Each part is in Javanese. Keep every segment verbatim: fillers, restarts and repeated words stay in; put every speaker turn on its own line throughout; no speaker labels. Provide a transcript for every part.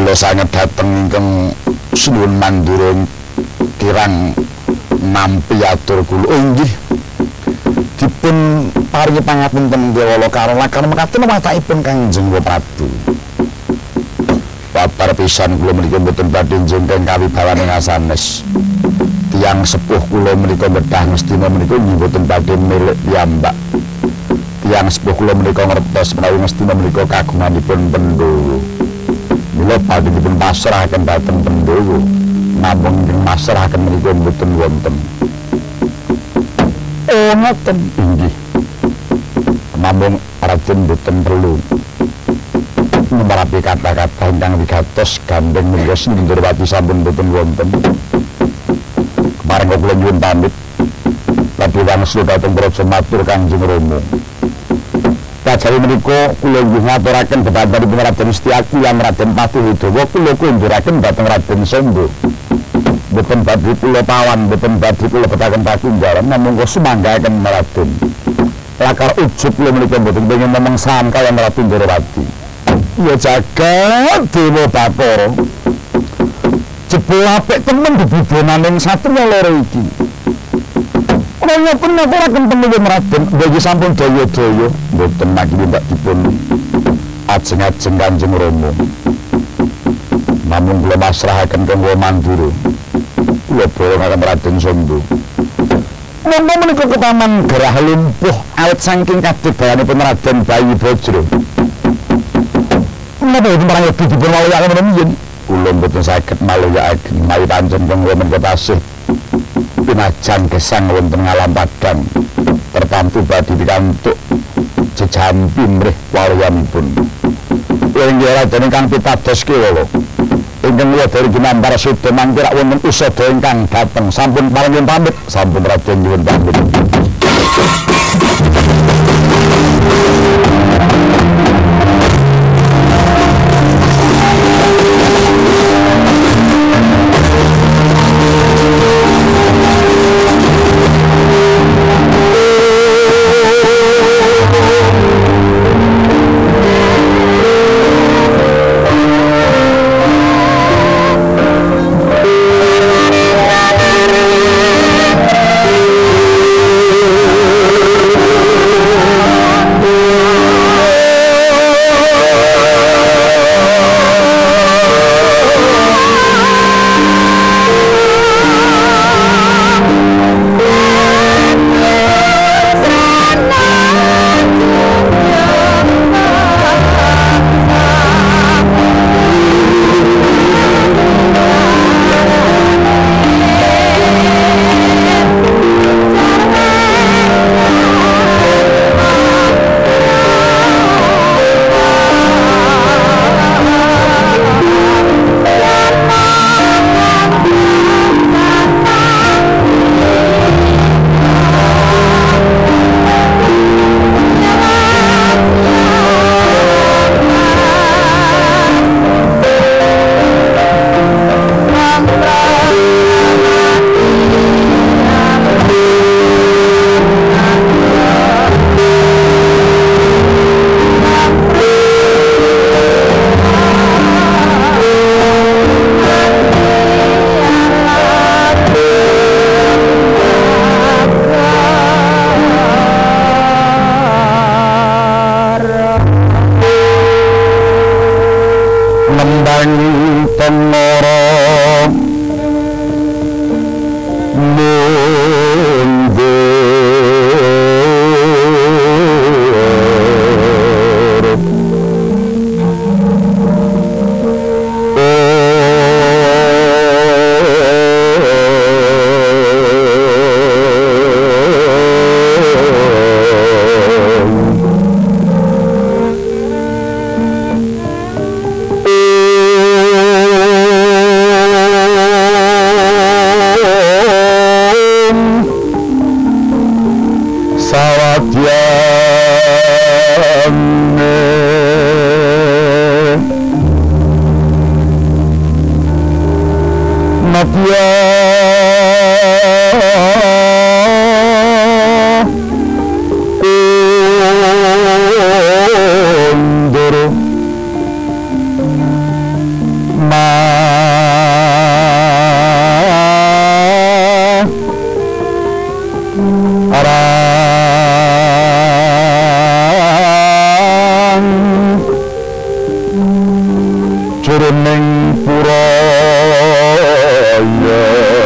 kula sanget dhateng ingkang sunuwun mandura kirang nampi atur kula. Oh nggih. Dipun paringi pangapunten Dewala Karana karena mekaten watakipun Kangjeng Prabu. Babar pisan kula menika mboten badhe njengkeng kawibawaning asanes. Tiyang sepuh kula menika bedah ngestina menika mboten badhe milik piyambak. Tiyang sepuh kula menika ngertos menawi ngestina menika kagunganipun Pandhawa. Mula badhe dipun pasrahaken dhateng Pandhawa. Namung ing masrahaken menika mboten wonten. Oh ngoten. Inggih. Namung Raden mboten perlu numarapi kata-kata ingkang wigatos gandeng menika Sindrawati sampun mboten wonten. Kemarin kula nyuwun pamit badhe wangsul dhateng Praja matur Kangjeng Rama. Kajawi menika kula nggih ngaturaken bebadanipun Raden Setyaki lan Raden Patihdawa kula kunjuraken dhateng Raden Samba. Boten badhe kula pawan, boten badhe kula betaken patunggalan namung sumanggaken Raden. Lakar ujug kula menika boten pengin memengsan kaliyan Ratu Ndrawati. Ya jagat Dewa Bathara. Jebul apik temen bebudonaning satriya loro iki. Kula pun ngaturaken penuwun Raden, nggih sampun daya-daya boten makin ndak dipun ajeng-ajeng Kanjeng Rama. Namung kula masrahaken kanggo Mandura. Kula bolongaken Raden Samba. Monggo menika ketaman gerah lumpuh awit saking kadebayanipun Raden Bayi Bajra. Menapa itu marang ibu dipun waluyaken menawi kula mboten saged maluyaken menawi pancen kanggo menika tasih pinajan gesang wonten ngalam padang tertamtu badhe pikantuk jejampi mrih waluyanipun. Inggih Raden ingkang pitados kewala. Ingkang liya dari ginambar suda mangkira wonten usada ingkang dhateng sampun paring pamit sampun Raden nyuwun pamit. juruning puraya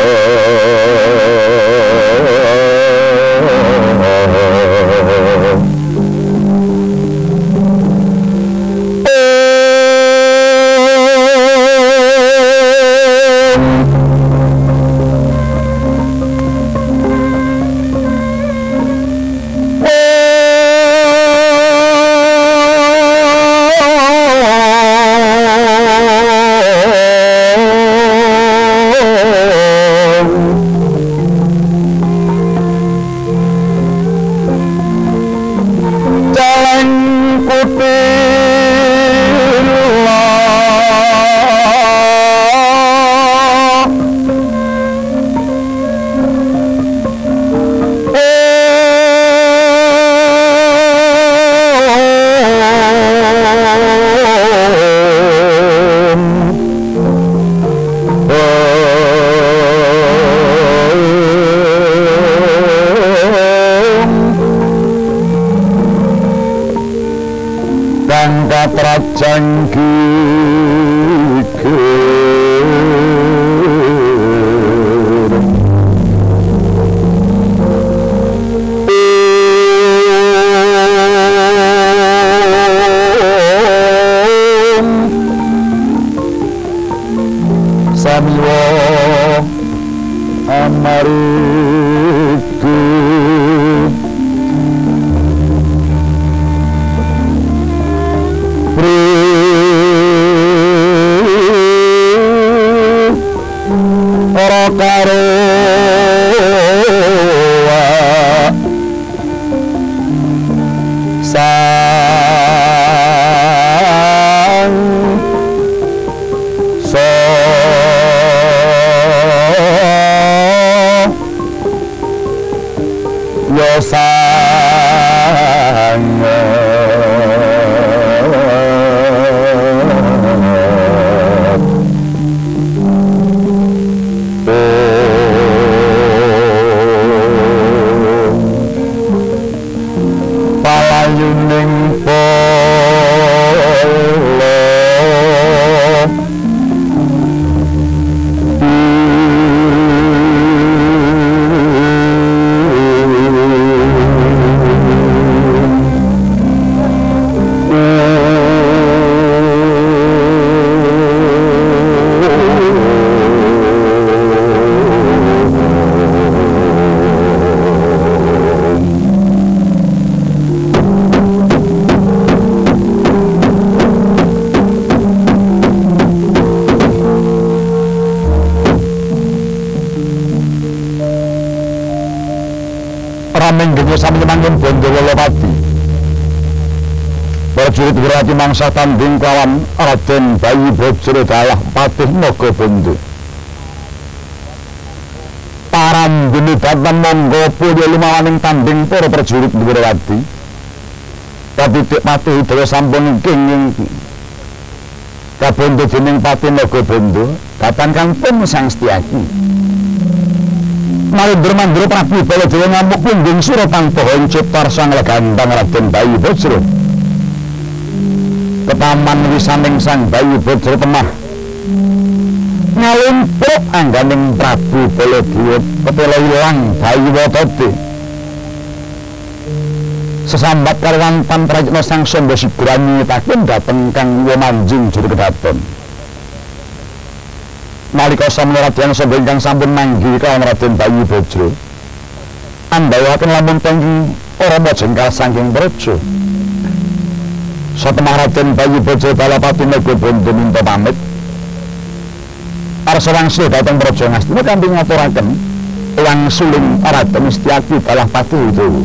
prajurit Wirati mangsa tanding kelawan Raden Bayu Bajra dalah Patih Nagabandha. Parandene dhateng monggo pulya lumawaning tanding para prajurit Wirati. Patitik Patih Hidaya sampun kenging kabandha dening Patih Nagabandha dhateng Kang Pung Sang Setyaki. Narendra Mandra Prabu Baladewa ngamuk punggung Suratantaha ciptar sang legandang Raden Bayu Bajra. Ketaman wisaning sang Bayu Bajra temah ngalumpruk angganing Prabu Baladewa ketela ilang Bayu Watade. Sesambat kaliyan Pantrajana sang Samba Sigura nyitaken dhateng Kang Wamanjing Juru Kedaton. Nalika samana Raden Samba ingkang sampun manggi kalawan Raden Bayu Bajra andhawaken lamun teng Rama jengkal saking praja. Satemah Raden Bayu Bajra Balapati Nagabandha minta pamit arsa wangsul dhateng praja Ngastina kanthi ngaturaken wangsuling Raden Setyaki Balapati Udawa.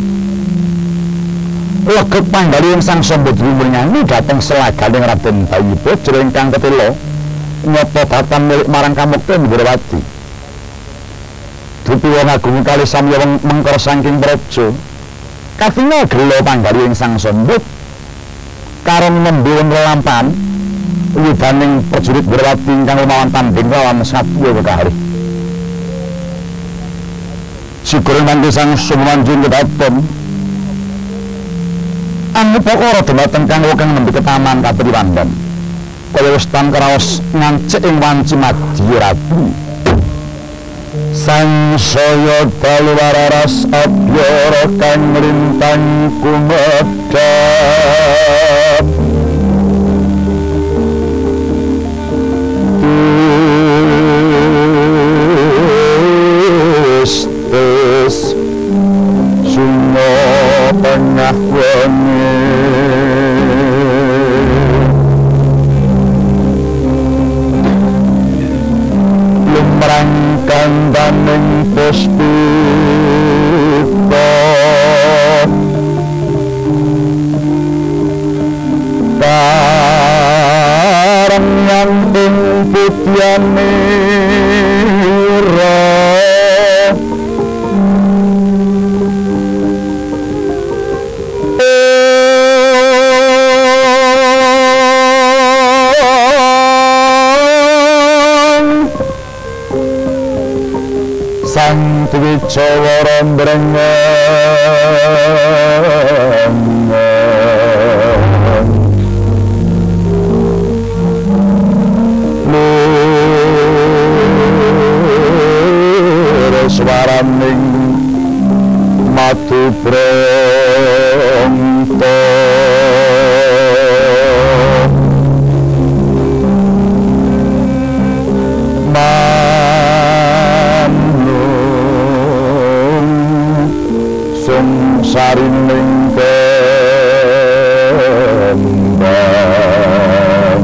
Legep panggalihing sang Samba Dwimringani dhateng selaganing Raden Bayu Bajra ingkang ketela nyata datan milik marang Kamukta Ndrawati. Dupi wong agung kali samya mengkara saking praja katingal gela panggalihing sang Samba karong nembe lelampahan widaning prajurit Ndrawati ingkang lumawan tanding lawan satya kekalih. Sigurung kanthi sang Sumanjing Kedaton anu pakara dumateng kang wekeng nembe ketaman Kapriwandan. kaya wis tan kraos ngancik ing wanci madya ratu sansaya dalu wararas abyara kang lintang kumedhap Tes sungo tengah wengi lumrang kandaning puspita karang nyanting putyane sang Twijawara mbrengen lur swaraning matu pronto sarining kembang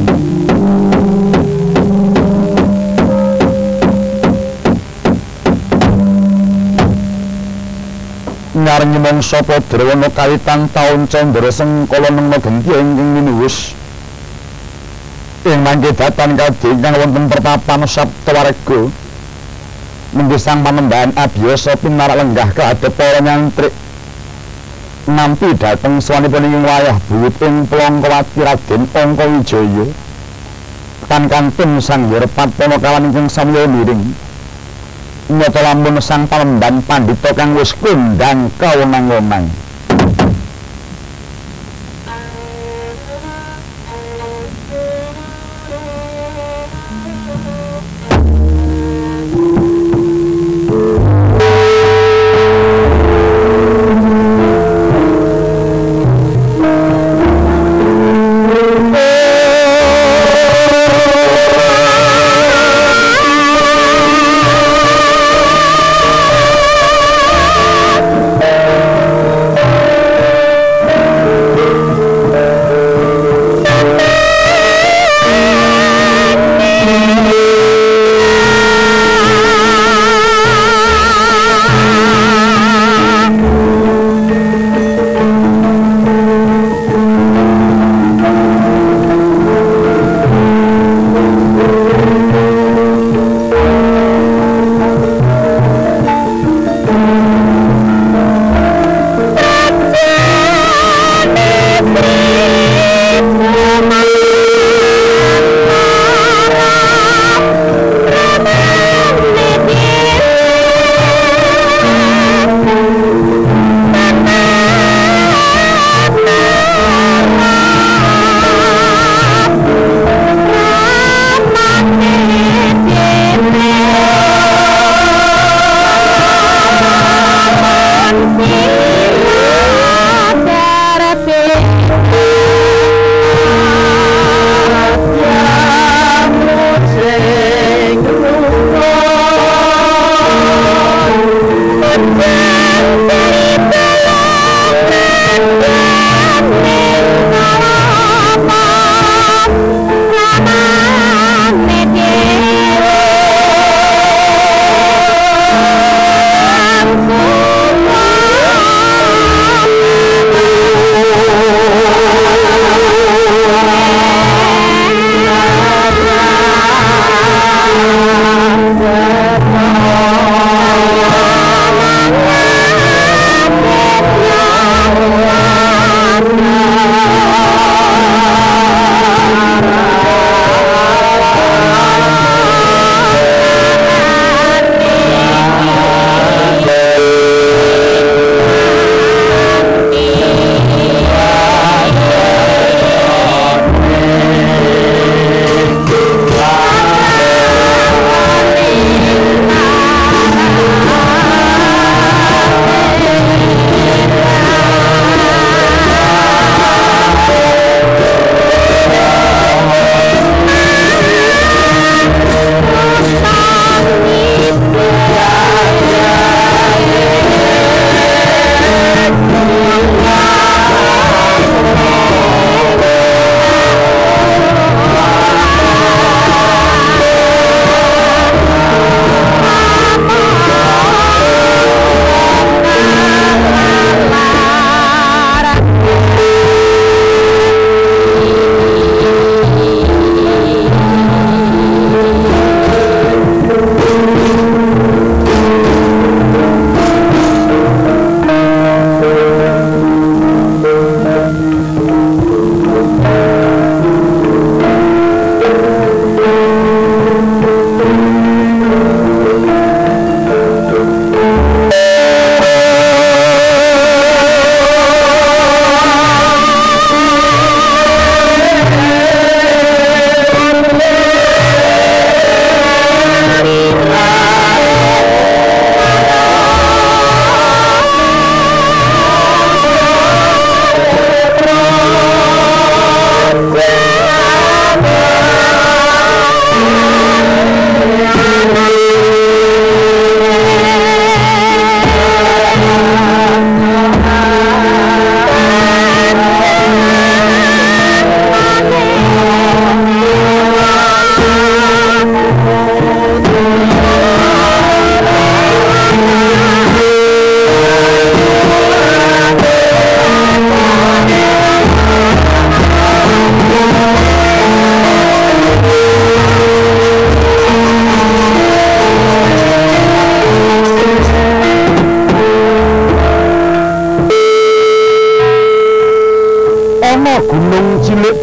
nyarengi mangsa Padrawana kawitan taun Candra Sengkala nengna genti ingkang minuwus ing mangke datan kadhe ingkang wonten pertapan Saptawarga menggi sang panembahan abiyasa pinarak lenggah kadhep para nyantrik nampi dhateng swanipun ing wayah buyut ing Plongkowati Raden Angkawijaya kan kantun sang Wirpatana kawan ingkang samya miring nyata lampun sang panembahan pandhita kang wis kondhang kawenang-wenang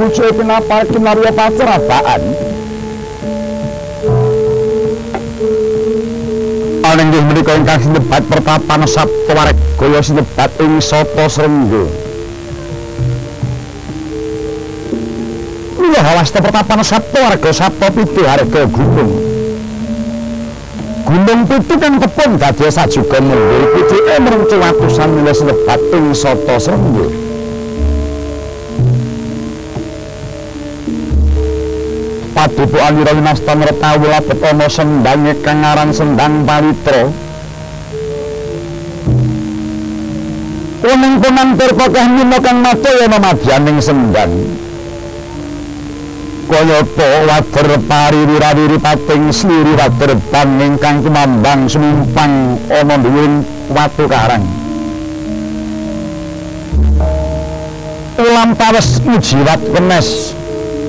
pucuke pinapal kinarya pacrabaan. Ana inggih menika ingkang sinebat pertapan Saptawarga sinebat ing Sata Srengga. Mila hawasta pertapan Saptawarga Sapta Pitu harga gunung. Gunung Pitu kan kepun dadi sajuga mundur pucuke mrengcu atusan mila sinebat ing Sata Srengga. Paduka Alira Winastan Retawula Betana sendang kang aran Sendang Palitra. Kuning penantur pakah mino kang macaya madyaning sendang. Kayata wader pari wirawiri pating sliri wader ban ingkang kumambang sumimpang ana dhuwuring watu karang. Ulam tawes mujiwat kenes.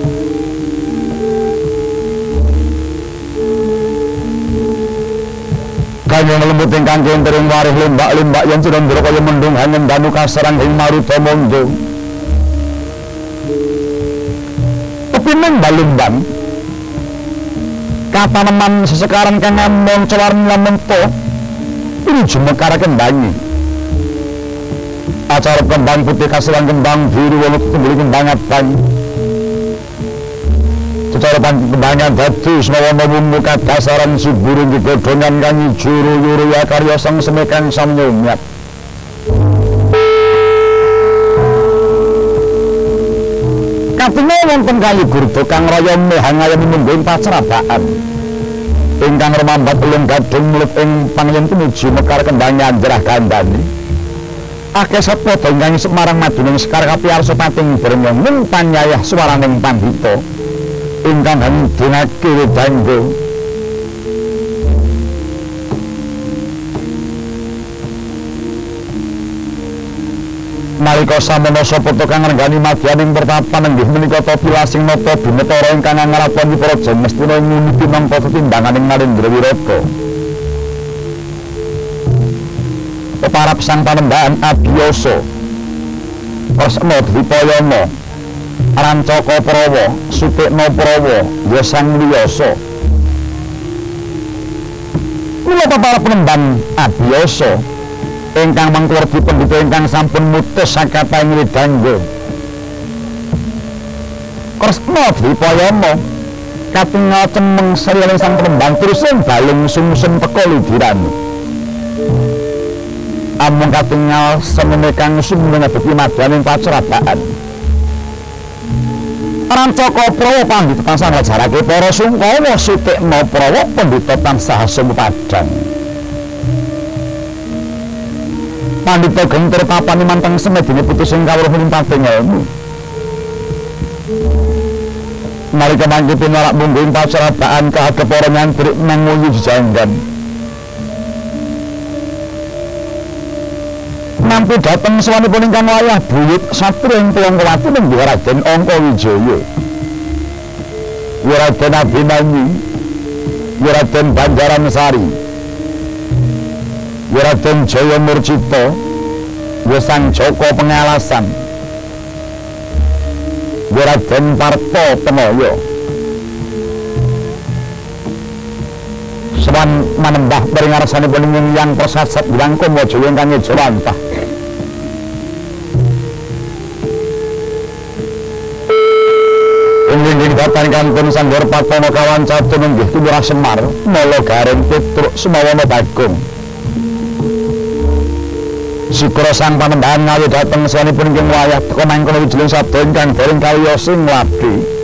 Kaya ngelembut ingkang kentering warih limbak-limbak yang cirondro kaya mendung hanyem danu kasaran ing maruta mondo. Kepining balimbang kataneman sesekaran kang amon cewarni lamento ini jumekar kembangi. Acara kembang putih kasiran kembang biru walau kembali kembang abang. Secara panjenengan dadi semawana muka dasaran suburung digodhongan kang juru-juru ya karya sang semekang samnyumyat. Katingal wonten kali gurda kang raya mehangaya minunggung pacrabaan. Ingkang remambat ulun gadung mulut ing pangyen tumuju mekar kembang nyandrah kandhani. Akeh sapada ingkang isuk marang maduning sekar kapiarsa pating bernyong panyayah swaraning pandhita. Ingkang hendingake wedangga nalika samono sapa kang ngrengani madyaning pertapan inggih menika Topilasing nata binetara ingkang ngarapani para jan mestina ngunipi mangka tetimbanganing Narendra Wirata. Peparap sang panembahan Abiyasa Kresna Dwipayana Rancaka Prawa, Sutikna Prawa, ya sang Wiyasa. Mula para penembang Abiyasa ingkang mangkurdi pendhita ingkang sampun mutus sakataing wedangga. Kresna Dwipayana katingal cemeng sriyaning sang penembang terus baling sumsum teka lidiran. Amung katingal semene kang sumune dadi madyaning pacrabaan. Rancaka Prawa pandhita tansah ngajarake para Sungkawa, Sutikna Prawa pandhita tansah sumupadang. Pandhita genter papane manteng semedine putus ing kawruh limpating ilmu. Nalika mangke pinarak mungguing pacrabaan kahadap para nyantrik manguyu jejanggan. Nampi dateng sawanipun ingkang wayah buyut satru ing Pelongkowati ning Raden Angkawijaya. Raden Abimanyu, Raden Banjaransari, Raden Jaya Murcita, Sang Joko Pengalasan, Raden Parto Tenoyo. Sawan manembah bering ngarsanipun yang prasasat bilang Kamajaya ingkang Jawantah. Inggih datan kantun Sanggar Patana Kawancatun inggih tumurah Semar, Mala Gareng Petruk Sumawana Bagong. Sukra sang panembahan ngawi dhateng sawanipun ingkang wayah teka mangkono wijiling sabda ingkang dereng kawiyos ing Ladi.